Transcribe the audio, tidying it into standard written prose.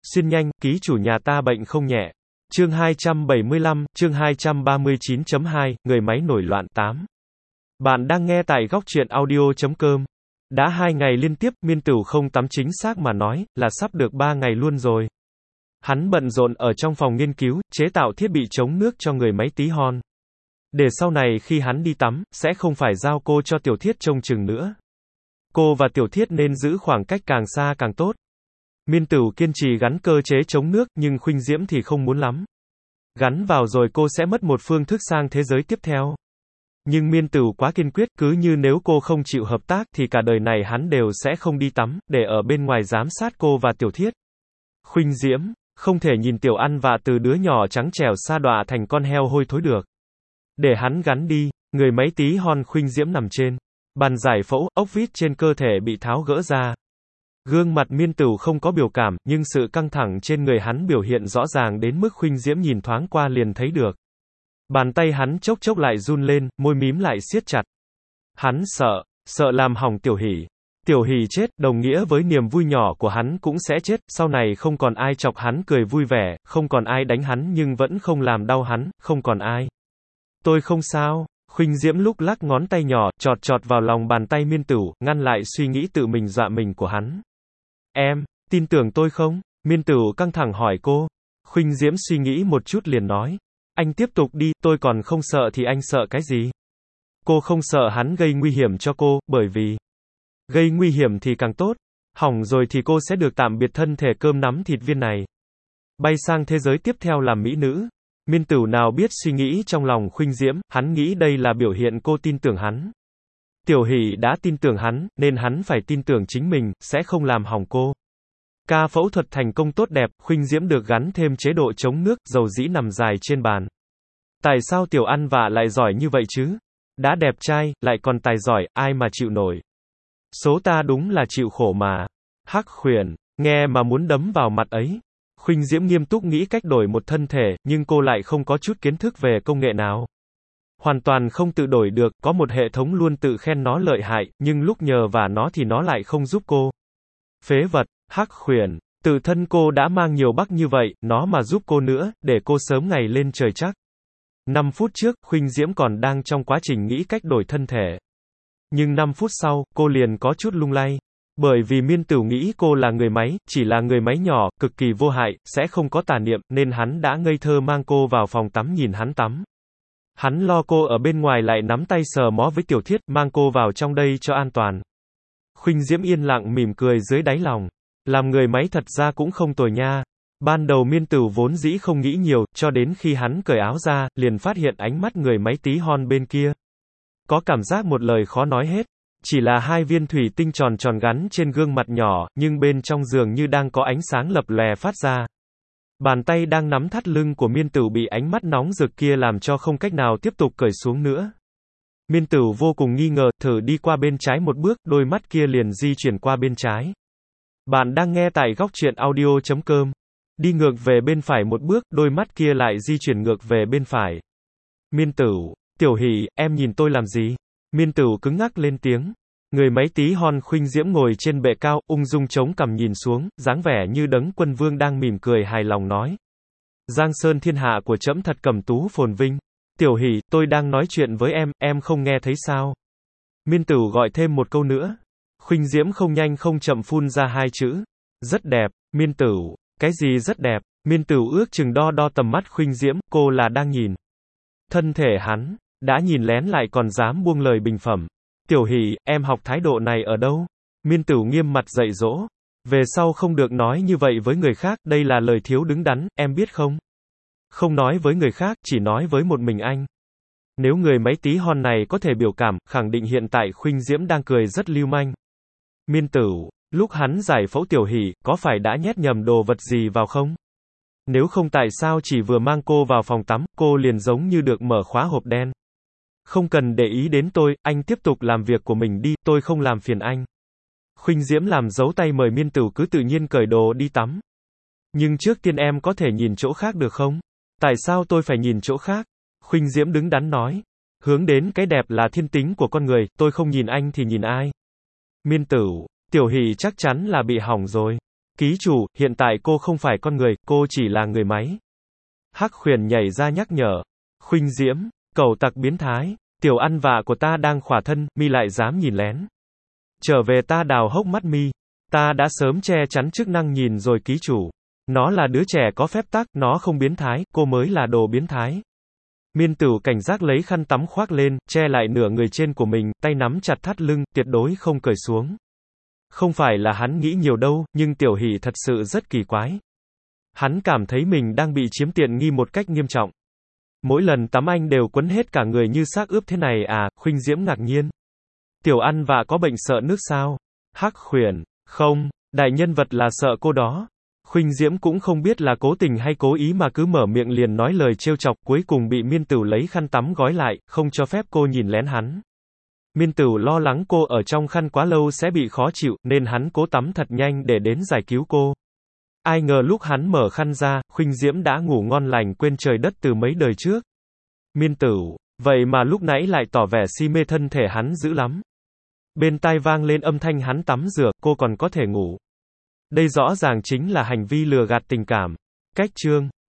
Xin nhanh, ký chủ nhà ta bệnh không nhẹ. Chương 275, chương 239.2, người máy nổi loạn 8. Bạn đang nghe tại góc truyện audio.com. Đã 2 ngày liên tiếp, Miên Tửu không tắm, chính xác mà nói, là sắp được 3 ngày luôn rồi. Hắn bận rộn ở trong phòng nghiên cứu, chế tạo thiết bị chống nước cho người máy tí hon. Để sau này khi hắn đi tắm, sẽ không phải giao cô cho Tiểu Thiết trông chừng nữa. Cô và Tiểu Thiết nên giữ khoảng cách càng xa càng tốt. Miên Tửu kiên trì gắn cơ chế chống nước, nhưng Khuynh Diễm thì không muốn lắm. Gắn vào rồi cô sẽ mất một phương thức sang thế giới tiếp theo. Nhưng Miên Tửu quá kiên quyết, cứ như nếu cô không chịu hợp tác thì cả đời này hắn đều sẽ không đi tắm, để ở bên ngoài giám sát cô và Tiểu Thiết. Khuynh Diễm, không thể nhìn Tiểu Ăn và từ đứa nhỏ trắng trẻo sa đọa thành con heo hôi thối được. Để hắn gắn đi. Người máy tí hon Khuynh Diễm nằm trên bàn giải phẫu, ốc vít trên cơ thể bị tháo gỡ ra. Gương mặt Miên Tửu không có biểu cảm, nhưng sự căng thẳng trên người hắn biểu hiện rõ ràng đến mức Khuynh Diễm nhìn thoáng qua liền thấy được. Bàn tay hắn chốc chốc lại run lên, môi mím lại siết chặt. Hắn sợ làm hỏng Tiểu Hỷ. Tiểu Hỷ chết, đồng nghĩa với niềm vui nhỏ của hắn cũng sẽ chết, sau này không còn ai chọc hắn cười vui vẻ, không còn ai đánh hắn nhưng vẫn không làm đau hắn, không còn ai. Tôi không sao. Khuynh Diễm lúc lắc ngón tay nhỏ, chọt chọt vào lòng bàn tay Miên Tửu, ngăn lại suy nghĩ tự mình dọa mình của hắn. Em, tin tưởng tôi không? Miên Tửu căng thẳng hỏi cô. Khuynh Diễm suy nghĩ một chút liền nói. Anh tiếp tục đi, tôi còn không sợ thì anh sợ cái gì? Cô không sợ hắn gây nguy hiểm cho cô, bởi vì gây nguy hiểm thì càng tốt. Hỏng rồi thì cô sẽ được tạm biệt thân thể cơm nắm thịt viên này. Bay sang thế giới tiếp theo làm mỹ nữ. Miên Tửu nào biết suy nghĩ trong lòng Khuynh Diễm, hắn nghĩ đây là biểu hiện cô tin tưởng hắn. Tiểu Hỷ đã tin tưởng hắn, nên hắn phải tin tưởng chính mình, sẽ không làm hỏng cô. Ca phẫu thuật thành công tốt đẹp, Khuynh Diễm được gắn thêm chế độ chống nước, dầu dĩ nằm dài trên bàn. Tại sao Tiểu Ăn vạ lại giỏi như vậy chứ? Đã đẹp trai, lại còn tài giỏi, ai mà chịu nổi. Số ta đúng là chịu khổ mà. Hắc Khuyển, nghe mà muốn đấm vào mặt ấy. Khuynh Diễm nghiêm túc nghĩ cách đổi một thân thể, nhưng cô lại không có chút kiến thức về công nghệ nào. Hoàn toàn không tự đổi được, có một hệ thống luôn tự khen nó lợi hại, nhưng lúc nhờ vả nó thì nó lại không giúp cô. Phế vật, Hắc Khuyển, tự thân cô đã mang nhiều bắc như vậy, nó mà giúp cô nữa, để cô sớm ngày lên trời chắc. 5 phút trước, Khuynh Diễm còn đang trong quá trình nghĩ cách đổi thân thể. Nhưng 5 phút sau, cô liền có chút lung lay. Bởi vì Miên Tửu nghĩ cô là người máy, chỉ là người máy nhỏ, cực kỳ vô hại, sẽ không có tà niệm, nên hắn đã ngây thơ mang cô vào phòng tắm nhìn hắn tắm. Hắn lo cô ở bên ngoài lại nắm tay sờ mó với Tiểu Thiết, mang cô vào trong đây cho an toàn. Khuynh Diễm yên lặng mỉm cười dưới đáy lòng. Làm người máy thật ra cũng không tồi nha. Ban đầu Miên Tửu vốn dĩ không nghĩ nhiều, cho đến khi hắn cởi áo ra, liền phát hiện ánh mắt người máy tí hon bên kia. Có cảm giác một lời khó nói hết. Chỉ là 2 viên thủy tinh tròn tròn gắn trên gương mặt nhỏ, nhưng bên trong dường như đang có ánh sáng lập lòe phát ra. Bàn tay đang nắm thắt lưng của Miên Tửu bị ánh mắt nóng rực kia làm cho không cách nào tiếp tục cởi xuống nữa. Miên Tửu vô cùng nghi ngờ, thử đi qua bên trái một bước, đôi mắt kia liền di chuyển qua bên trái. Bạn đang nghe tại góc truyện audio.com. Đi ngược về bên phải một bước, đôi mắt kia lại di chuyển ngược về bên phải. Miên Tửu, Tiểu Hỷ, em nhìn tôi làm gì? Miên Tửu cứng ngắc lên tiếng. Người máy tí hon Khuynh Diễm ngồi trên bệ cao, ung dung chống cằm nhìn xuống, dáng vẻ như đấng quân vương đang mỉm cười hài lòng nói. Giang sơn thiên hạ của trẫm thật cẩm tú phồn vinh. Tiểu Hỷ, tôi đang nói chuyện với em không nghe thấy sao? Miên Tửu gọi thêm một câu nữa. Khuynh Diễm không nhanh không chậm phun ra 2 chữ. Rất đẹp. Miên Tửu, cái gì rất đẹp? Miên Tửu ước chừng đo tầm mắt Khuynh Diễm, cô là đang nhìn thân thể hắn. Đã nhìn lén lại còn dám buông lời bình phẩm. Tiểu Hỷ, em học thái độ này ở đâu? Miên Tửu nghiêm mặt dạy dỗ. Về sau không được nói như vậy với người khác, đây là lời thiếu đứng đắn, em biết không? Không nói với người khác, chỉ nói với một mình anh. Nếu người máy tí hon này có thể biểu cảm, khẳng định hiện tại Khuynh Diễm đang cười rất lưu manh. Miên Tửu, lúc hắn giải phẫu Tiểu Hỷ, có phải đã nhét nhầm đồ vật gì vào không? Nếu không tại sao chỉ vừa mang cô vào phòng tắm, cô liền giống như được mở khóa hộp đen. Không cần để ý đến tôi, anh tiếp tục làm việc của mình đi, tôi không làm phiền anh. Khuynh Diễm làm dấu tay mời Miên Tửu cứ tự nhiên cởi đồ đi tắm. Nhưng trước tiên em có thể nhìn chỗ khác được không? Tại sao tôi phải nhìn chỗ khác? Khuynh Diễm đứng đắn nói. Hướng đến cái đẹp là thiên tính của con người, tôi không nhìn anh thì nhìn ai? Miên Tửu, Tiểu Hỷ chắc chắn là bị hỏng rồi. Ký chủ, hiện tại cô không phải con người, cô chỉ là người máy. Hắc Huyền nhảy ra nhắc nhở. Khuynh Diễm, cẩu tặc biến thái, tiểu ăn vạ của ta đang khỏa thân, mi lại dám nhìn lén. Trở về ta đào hốc mắt mi. Ta đã sớm che chắn chức năng nhìn rồi ký chủ. Nó là đứa trẻ có phép tắc, nó không biến thái, cô mới là đồ biến thái. Miên Tửu cảnh giác lấy khăn tắm khoác lên, che lại nửa người trên của mình, tay nắm chặt thắt lưng, tuyệt đối không cởi xuống. Không phải là hắn nghĩ nhiều đâu, nhưng Tiểu Hỷ thật sự rất kỳ quái. Hắn cảm thấy mình đang bị chiếm tiện nghi một cách nghiêm trọng. Mỗi lần tắm anh đều quấn hết cả người như xác ướp thế này à, Khuynh Diễm ngạc nhiên. Tiểu ăn vạ có bệnh sợ nước sao? Hắc Huyền, không, đại nhân vật là sợ cô đó. Khuynh Diễm cũng không biết là cố tình hay cố ý mà cứ mở miệng liền nói lời trêu chọc, cuối cùng bị Miên Tửu lấy khăn tắm gói lại, không cho phép cô nhìn lén hắn. Miên Tửu lo lắng cô ở trong khăn quá lâu sẽ bị khó chịu, nên hắn cố tắm thật nhanh để đến giải cứu cô. Ai ngờ lúc hắn mở khăn ra, Khuynh Diễm đã ngủ ngon lành quên trời đất từ mấy đời trước. Miên Tửu, vậy mà lúc nãy lại tỏ vẻ si mê thân thể hắn dữ lắm. Bên tai vang lên âm thanh hắn tắm rửa, cô còn có thể ngủ. Đây rõ ràng chính là hành vi lừa gạt tình cảm. Cách chương